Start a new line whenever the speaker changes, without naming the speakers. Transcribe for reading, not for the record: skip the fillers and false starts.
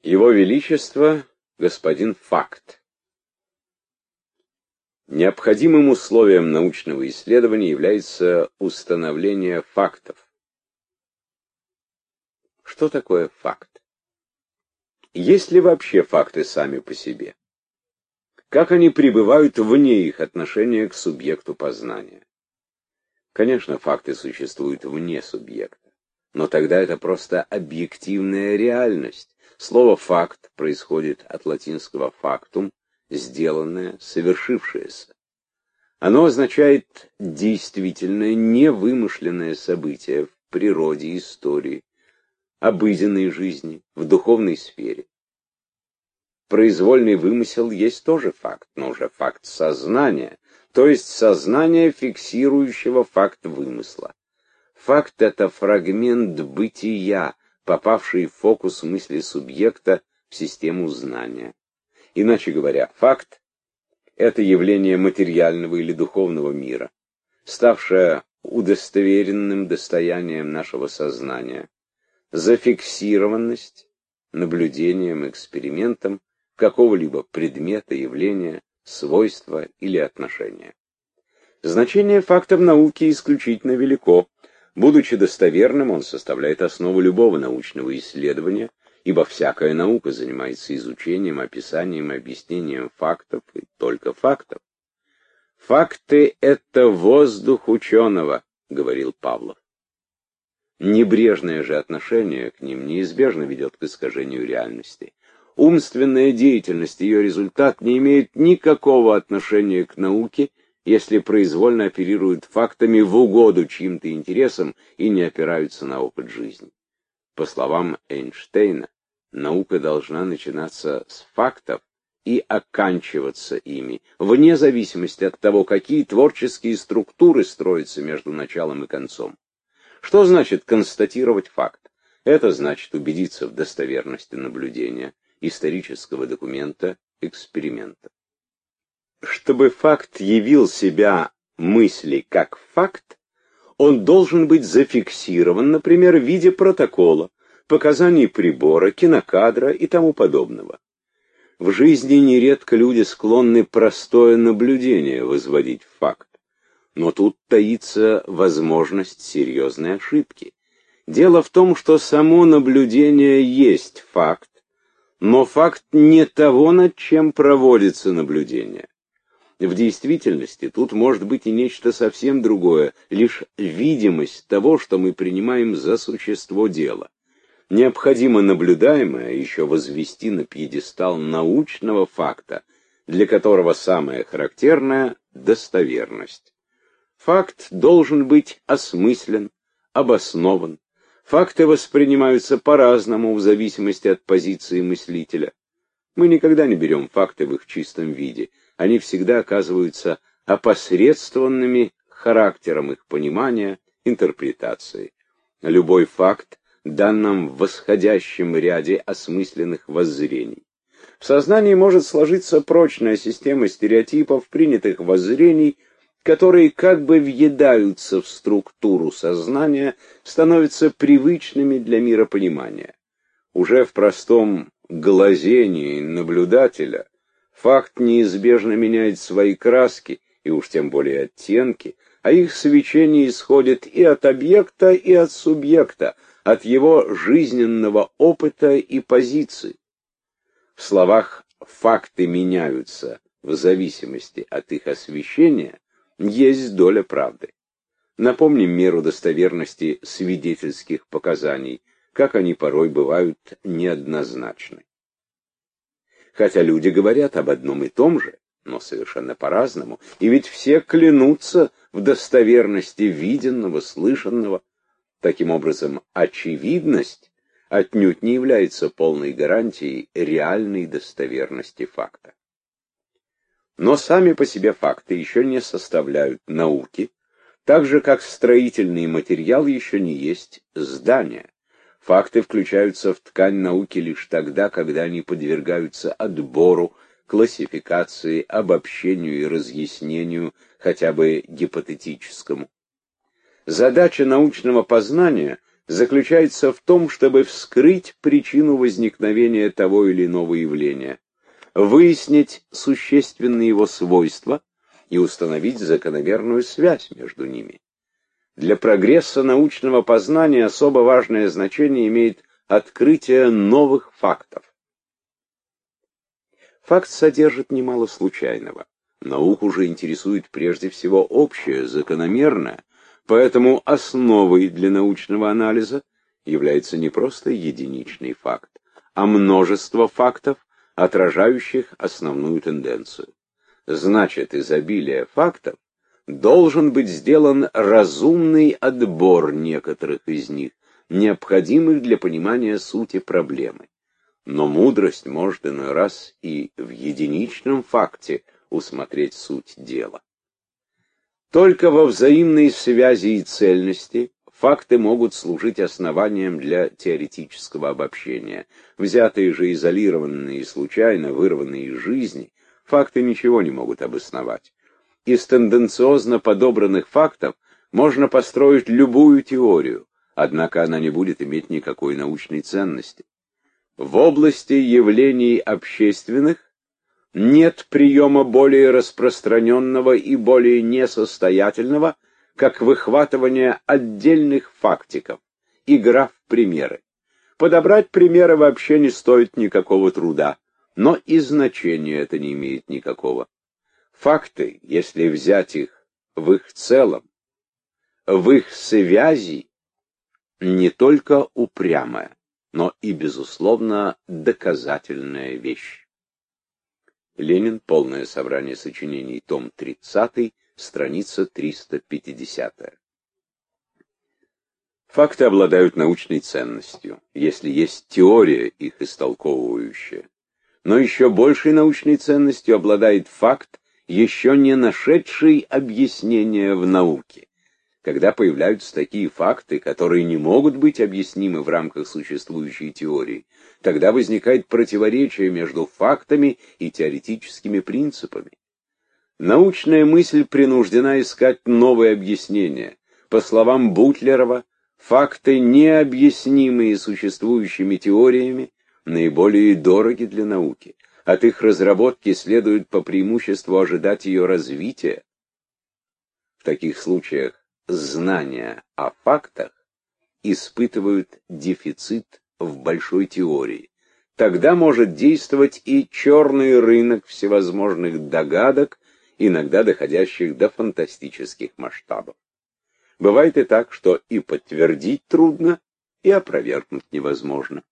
Его Величество, господин Факт. Необходимым условием научного исследования является установление фактов. Что такое факт? Есть ли вообще факты сами по себе? Как они пребывают вне их отношения к субъекту познания? Конечно, факты существуют вне субъекта, но тогда это просто объективная реальность. Слово «факт» происходит от латинского «factum» — сделанное, совершившееся. Оно означает действительное, невымышленное событие в природе, истории, обыденной жизни, в духовной сфере. Произвольный вымысел есть тоже факт, но уже факт сознания, то есть сознание, фиксирующего факт вымысла. Факт — это фрагмент бытия, попавший в фокус мысли субъекта в систему знания. Иначе говоря, факт — это явление материального или духовного мира, ставшее удостоверенным достоянием нашего сознания, зафиксированность наблюдением, экспериментом какого-либо предмета, явления, свойства или отношения. Значение факта в науке исключительно велико. Будучи достоверным, он составляет основу любого научного исследования, ибо всякая наука занимается изучением, описанием, объяснением фактов и только фактов. «Факты — это воздух ученого», — говорил Павлов. Небрежное же отношение к ним неизбежно ведет к искажению реальности. Умственная деятельность и ее результат не имеют никакого отношения к науке, если произвольно оперируют фактами в угоду чьим-то интересам и не опираются на опыт жизни. По словам Эйнштейна, наука должна начинаться с фактов и оканчиваться ими, вне зависимости от того, какие творческие структуры строятся между началом и концом. Что значит констатировать факт? Это значит убедиться в достоверности наблюдения, исторического документа, эксперимента. Чтобы факт явил себя мысли как факт, он должен быть зафиксирован, например, в виде протокола, показаний прибора, кинокадра и тому подобного. В жизни нередко люди склонны простое наблюдение возводить в факт, но тут таится возможность серьезной ошибки. Дело в том, что само наблюдение есть факт, но факт не того, над чем проводится наблюдение. В действительности тут может быть и нечто совсем другое, лишь видимость того, что мы принимаем за существо дела. Необходимо наблюдаемое еще возвести на пьедестал научного факта, для которого самое характерное — достоверность. Факт должен быть осмыслен, обоснован. Факты воспринимаются по-разному в зависимости от позиции мыслителя. Мы никогда не берем факты в их чистом виде. Они всегда оказываются опосредствованными характером их понимания, интерпретации. Любой факт дан нам в восходящем ряде осмысленных воззрений. В сознании может сложиться прочная система стереотипов, принятых воззрений, которые как бы въедаются в структуру сознания, становятся привычными для миропонимания. Уже в простом глазении наблюдателя факт неизбежно меняет свои краски, и уж тем более оттенки, а их свечение исходит и от объекта, и от субъекта, от его жизненного опыта и позиции. В словах «факты меняются в зависимости от их освещения» есть доля правды. Напомним меру достоверности свидетельских показаний, как они порой бывают неоднозначны. Хотя люди говорят об одном и том же, но совершенно по-разному, и ведь все клянутся в достоверности виденного, слышанного. Таким образом, очевидность отнюдь не является полной гарантией реальной достоверности факта. Но сами по себе факты еще не составляют науки, так же как строительный материал еще не есть здание. Факты включаются в ткань науки лишь тогда, когда они подвергаются отбору, классификации, обобщению и разъяснению, хотя бы гипотетическому. Задача научного познания заключается в том, чтобы вскрыть причину возникновения того или иного явления, выяснить существенные его свойства и установить закономерную связь между ними. Для прогресса научного познания особо важное значение имеет открытие новых фактов. Факт содержит немало случайного. Науку же интересует прежде всего общее, закономерное, поэтому основой для научного анализа является не просто единичный факт, а множество фактов, отражающих основную тенденцию. Значит, изобилие фактов должен быть сделан разумный отбор некоторых из них, необходимых для понимания сути проблемы. Но мудрость может иной раз и в единичном факте усмотреть суть дела. Только во взаимной связи и цельности факты могут служить основанием для теоретического обобщения. Взятые же изолированные и случайно вырванные из жизни, факты ничего не могут обосновать. Из тенденциозно подобранных фактов можно построить любую теорию, однако она не будет иметь никакой научной ценности. В области явлений общественных нет приема более распространенного и более несостоятельного, как выхватывание отдельных фактиков, игра в примеры. Подобрать примеры вообще не стоит никакого труда, но и значения это не имеет никакого. Факты, если взять их в их целом, в их связи, не только упрямая, но и, безусловно, доказательная вещь. Ленин. Полное собрание сочинений. Том 30. Страница 350. Факты обладают научной ценностью, если есть теория, их истолковывающая. Но еще большей научной ценностью обладает факт, еще не нашедший объяснения в науке. Когда появляются такие факты, которые не могут быть объяснимы в рамках существующей теории, тогда возникает противоречие между фактами и теоретическими принципами. Научная мысль принуждена искать новые объяснения. По словам Бутлерова, факты, необъяснимые существующими теориями, наиболее дороги для науки. От их разработки следует по преимуществу ожидать ее развития. В таких случаях знания о фактах испытывают дефицит в большой теории. Тогда может действовать и черный рынок всевозможных догадок, иногда доходящих до фантастических масштабов. Бывает и так, что и подтвердить трудно, и опровергнуть невозможно.